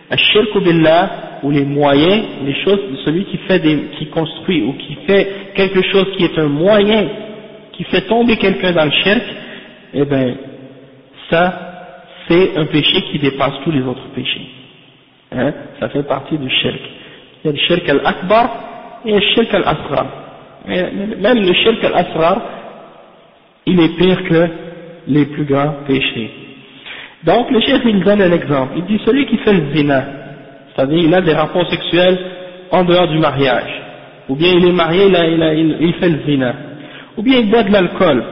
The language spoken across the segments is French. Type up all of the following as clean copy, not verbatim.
Ash-shirku billah, ou les moyens, les choses, celui qui construit ou qui fait quelque chose qui est un moyen, qui fait tomber quelqu'un dans le shirk, eh ben, ça, c'est un péché qui dépasse tous les autres péchés. Hein? Ça fait partie du shirk. Il y a le shirk al-akbar et le shirk al-asghar. Même le shirk al-asghar, il est pire que les plus grands péchés. Donc le shirk, il donne un exemple. Il dit celui qui fait le zina, c'est-à-dire il a des rapports sexuels en dehors du mariage, ou bien il est marié, il fait le zina, ou bien il boit de l'alcool,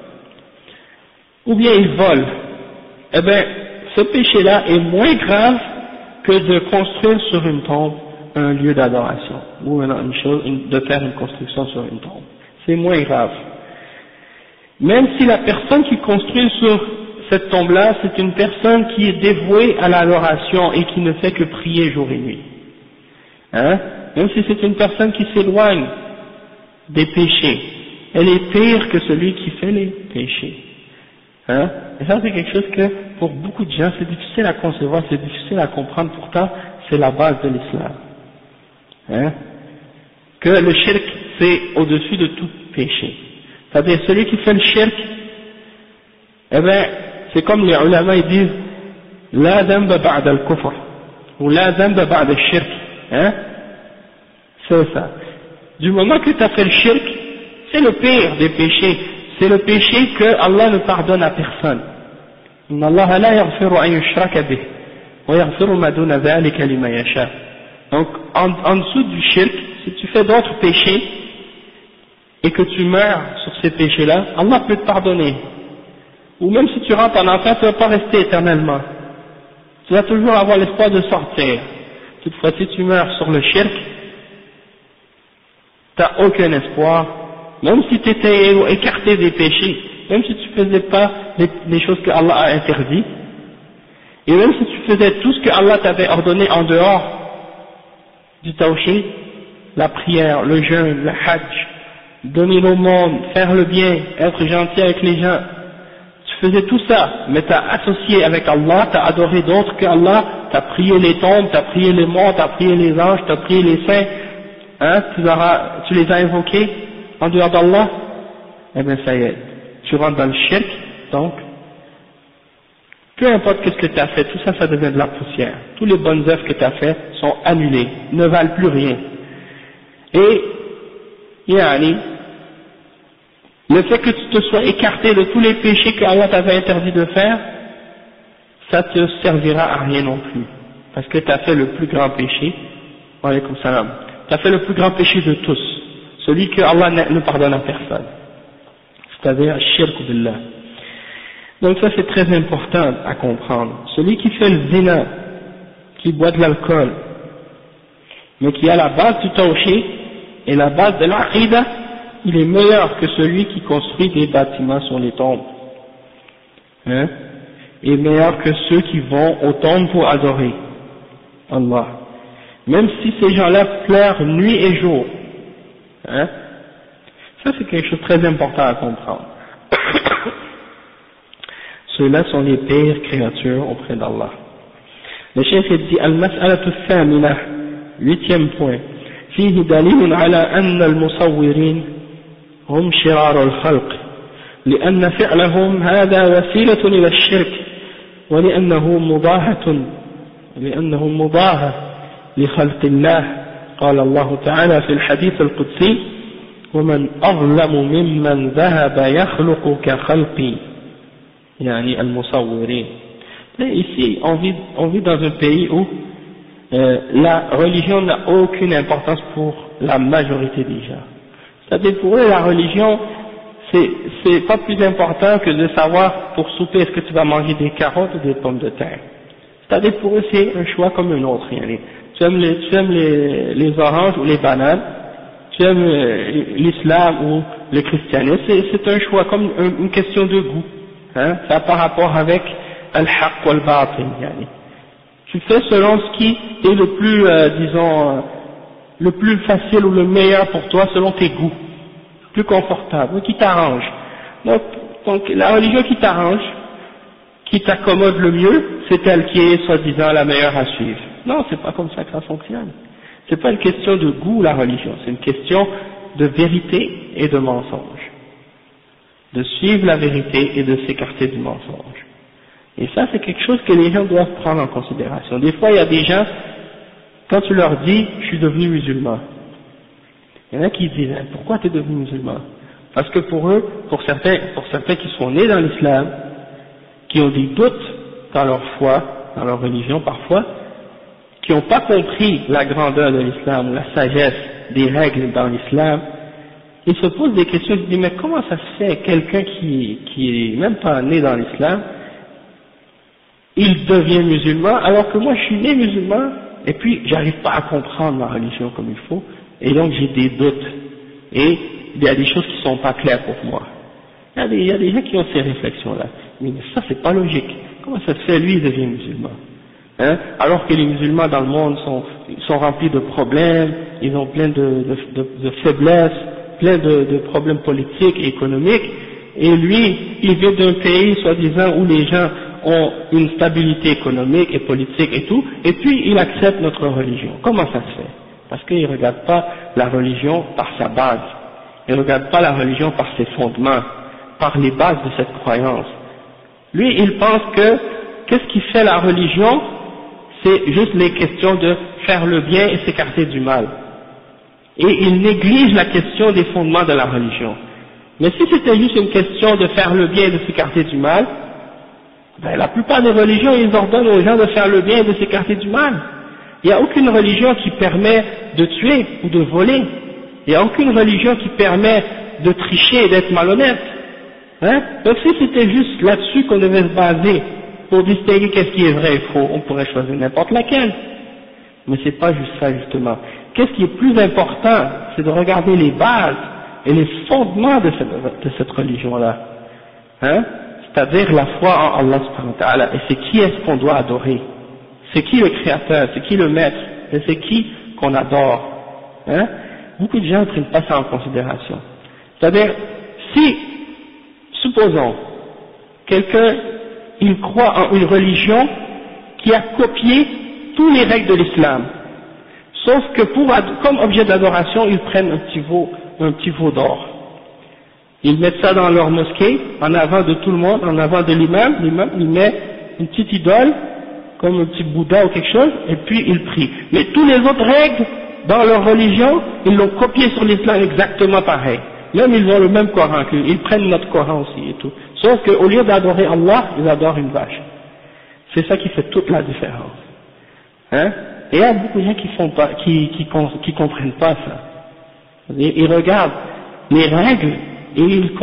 ou bien il vole, eh bien ce péché-là est moins grave que de construire sur une tombe un lieu d'adoration, ou de faire une construction sur une tombe. C'est moins grave. Même si la personne qui construit sur cette tombe-là, c'est une personne qui est dévouée à l'adoration et qui ne fait que prier jour et nuit. Hein? Même si c'est une personne qui s'éloigne des péchés, elle est pire que celui qui fait les péchés. Hein? Et ça c'est quelque chose que pour beaucoup de gens c'est difficile à concevoir, c'est difficile à comprendre, pourtant c'est la base de l'islam. Hein? Que le shirk c'est au-dessus de tout péché. C'est-à-dire celui qui fait le shirk, eh bien c'est comme les ulama ils disent la dhanba ba'da al-kufr ou la dhanba ba'da al-shirk. Hein? C'est ça. Du moment que tu as fait le shirk, c'est le pire des péchés. C'est le péché que Allah ne pardonne à personne. Inna Allah la yaghfiru an yushraka bih wa yaghfiru ma duna dhalika liman yasha. Donc en dessous du shirk, si tu fais d'autres péchés et que tu meurs sur ces péchés-là, Allah peut te pardonner. Ou même si tu rentres en enfer, tu ne vas pas rester éternellement. Tu vas toujours avoir l'espoir de sortir. Toutefois, si tu meurs sur le shirk, tu n'as aucun espoir. Même si tu étais écarté des péchés, même si tu ne faisais pas les choses que Allah a interdites, et même si tu faisais tout ce que Allah t'avait ordonné en dehors du tawhid, la prière, le jeûne, le hajj, donner l'aumône, faire le bien, être gentil avec les gens, tu faisais tout ça, mais tu as associé avec Allah, tu as adoré d'autres que Allah, tu as prié les tombes, tu as prié les morts, tu as prié les anges, tu as prié les saints, hein, tu les as invoqués en dehors d'Allah, eh bien ça y est, tu rentres dans le shirk, donc, peu importe ce que tu as fait, tout ça, ça devient de la poussière. Toutes les bonnes œuvres que tu as faites sont annulées, ne valent plus rien. Et, yani, le fait que tu te sois écarté de tous les péchés que Allah t'avait interdit de faire, ça te servira à rien non plus. Parce que tu as fait le plus grand péché, wa alaykoum salam, tu as fait le plus grand péché de tous, celui que Allah ne pardonne à personne. C'est-à-dire, shirk billah. Donc ça c'est très important à comprendre. Celui qui fait le zina, qui boit de l'alcool, mais qui a la base du tawhid et la base de l'aqidah, il est meilleur que celui qui construit des bâtiments sur les tombes. Hein? Et meilleur que ceux qui vont aux tombes pour adorer Allah. Même si ces gens-là pleurent nuit et jour. Hein? Ça c'est quelque chose de très important à comprendre. Ceux-là sont les pires créatures auprès d'Allah. Le chef dit Al-Mas'alatu Thamina, 8e point. فيه دليل على أن المصورين هم شرار الخلق لأن فعلهم هذا وسيلة إلى الشرك ولأنه مضاهة لخلق الله قال الله تعالى في الحديث القدسي ومن أظلم ممن ذهب يخلق كخلقي يعني المصورين. Là, ici on vit dans un pays où la religion n'a aucune importance pour la majorité des gens. C'est-à-dire pour eux la religion c'est pas plus important que de savoir pour souper est-ce que tu vas manger des carottes ou des pommes de terre. C'est-à-dire pour eux c'est un choix comme un autre. Tu aimes les oranges ou les bananes, tu aimes l'islam ou le christianisme, c'est un choix comme une question de goût. Hein? Ça n'a pas rapport avec al-haqq wal-batil. Tu fais selon ce qui est le plus, le plus facile ou le meilleur pour toi selon tes goûts, plus confortable, qui t'arrange. Donc la religion qui t'arrange, qui t'accommode le mieux, c'est elle qui est soi-disant la meilleure à suivre. Non, c'est pas comme ça que ça fonctionne. C'est pas une question de goût, la religion, c'est une question de vérité et de mensonge. De suivre la vérité et de s'écarter du mensonge. Et ça, c'est quelque chose que les gens doivent prendre en considération. Des fois, il y a des gens, quand tu leur dis, je suis devenu musulman, il y en a qui disent, pourquoi tu es devenu musulman? Parce que pour eux, pour certains qui sont nés dans l'islam, qui ont des doutes dans leur foi, dans leur religion parfois, qui n'ont pas compris la grandeur de l'islam, la sagesse des règles dans l'islam, ils se posent des questions, ils se disent, mais comment ça se fait, quelqu'un qui est même pas né dans l'islam, il devient musulman, alors que moi je suis né musulman, et puis j'arrive pas à comprendre ma religion comme il faut, et donc j'ai des doutes, et il y a des choses qui sont pas claires pour moi. Il y a des gens qui ont ces réflexions-là. Mais ça c'est pas logique. Comment ça se fait, lui il devient musulman? Hein? Alors que les musulmans dans le monde sont remplis de problèmes, ils ont plein de faiblesses, plein de problèmes politiques et économiques, et lui, il vient d'un pays, soi-disant, où les gens ont une stabilité économique et politique et tout, et puis il accepte notre religion. Comment ça se fait? Parce qu'il ne regarde pas la religion par sa base, il ne regarde pas la religion par ses fondements, par les bases de cette croyance. Lui, il pense que, qu'est-ce qui fait la religion? C'est juste les questions de faire le bien et s'écarter du mal. Et il néglige la question des fondements de la religion. Mais si c'était juste une question de faire le bien et de s'écarter du mal, ben la plupart des religions, ils ordonnent aux gens de faire le bien et de s'écarter du mal. Il n'y a aucune religion qui permet de tuer ou de voler. Il n'y a aucune religion qui permet de tricher et d'être malhonnête. Hein? Donc si c'était juste là-dessus qu'on devait se baser pour distinguer qu'est-ce qui est vrai et faux, on pourrait choisir n'importe laquelle. Mais c'est pas juste ça justement. Qu'est-ce qui est plus important? C'est de regarder les bases et les fondements de cette religion-là. Hein? C'est-à-dire la foi en Allah subhanahu wa ta'ala. Et c'est qui est-ce qu'on doit adorer? C'est qui le créateur? C'est qui le maître? Et c'est qui qu'on adore? Hein? Beaucoup de gens ne prennent pas ça en considération. C'est-à-dire, si, supposons, quelqu'un, il croit en une religion qui a copié tous les règles de l'islam, sauf que comme objet d'adoration, ils prennent un petit veau d'or. Ils mettent ça dans leur mosquée, en avant de tout le monde, en avant de l'imam, il met une petite idole, comme un petit Bouddha ou quelque chose, et puis il prie. Mais tous les autres règles, dans leur religion, ils l'ont copié sur l'islam exactement pareil. Même ils ont le même Coran, ils prennent notre Coran aussi et tout. Sauf qu'au lieu d'adorer Allah, ils adorent une vache. C'est ça qui fait toute la différence. Hein? Et il y a beaucoup de gens qui comprennent pas ça. Ils regardent les règles et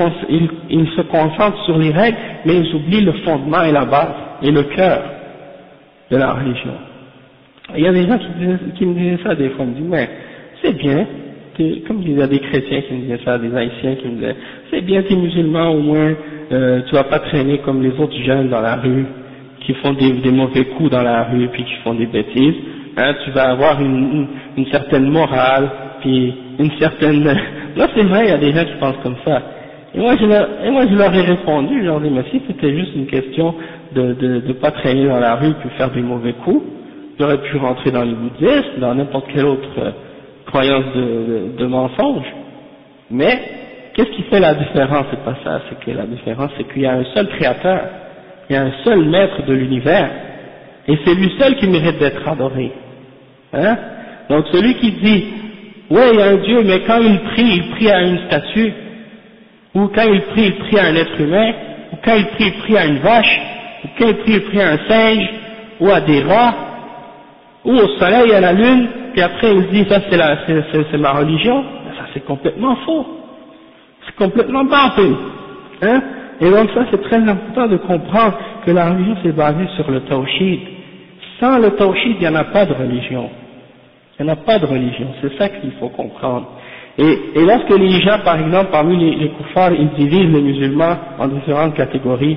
ils se concentrent sur les règles, mais ils oublient le fondement et la base et le cœur de la religion. Il y a des gens qui me disaient ça des fois, ils me disent mais c'est bien, comme il y a des chrétiens qui me disaient ça, des haïtiens qui me disaient c'est bien, t'es musulman au moins, tu vas pas traîner comme les autres jeunes dans la rue qui font des mauvais coups dans la rue puis qui font des bêtises, hein, tu vas avoir une certaine morale puis une certaine... Là c'est vrai, il y a des gens qui pensent comme ça. Et moi je leur ai répondu, je leur ai dit mais si c'était juste une question de pas traîner dans la rue puis faire des mauvais coups, j'aurais pu rentrer dans le bouddhisme, dans n'importe quelle autre croyance de mensonge. Mais qu'est-ce qui fait la différence? C'est pas ça, c'est que la différence c'est qu'il y a un seul créateur, il y a un seul maître de l'univers, et c'est lui seul qui mérite d'être adoré. Hein? Donc celui qui dit ouais il y a un Dieu, mais quand il prie à une statue, ou quand il prie à un être humain, ou quand il prie à une vache, ou quand il prie à un singe, ou à des rats, ou au soleil, à la lune, puis après il dit ça c'est ma religion, ça c'est complètement faux, c'est complètement barbare, hein? Et donc ça c'est très important de comprendre que la religion c'est basée sur le tawhid. Sans le tawhid il n'y en a pas de religion, il n'y en a pas de religion, c'est ça qu'il faut comprendre. Et lorsque les gens par exemple parmi les kuffars ils divisent les musulmans en différentes catégories,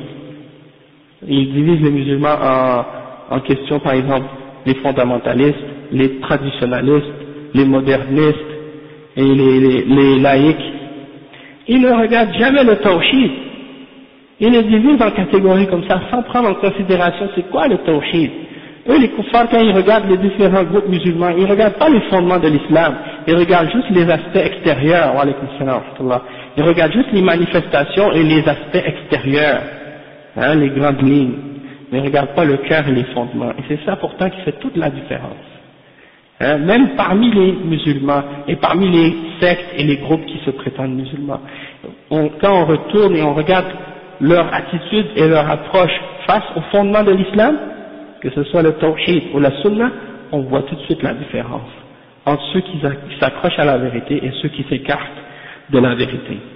ils divisent les musulmans en questions par exemple les fondamentalistes, les traditionalistes, les modernistes et les laïcs. Ils ne regardent jamais le tawhid. Ils les divisent en catégories comme ça, sans prendre en considération c'est quoi le tawhid. Eux, les kuffars, quand ils regardent les différents groupes musulmans, ils ne regardent pas les fondements de l'islam, ils regardent juste les aspects extérieurs, wa alaykum salam wa rahmatullah. Ils regardent juste les manifestations et les aspects extérieurs, hein, les grandes lignes, mais ils ne regardent pas le cœur et les fondements. Et c'est ça pourtant qui fait toute la différence. Hein, même parmi les musulmans et parmi les sectes et les groupes qui se prétendent musulmans, quand on retourne et on regarde leur attitude et leur approche face aux fondements de l'islam, que ce soit le tawhid ou la sunna, on voit tout de suite la différence entre ceux qui s'accrochent à la vérité et ceux qui s'écartent de la vérité.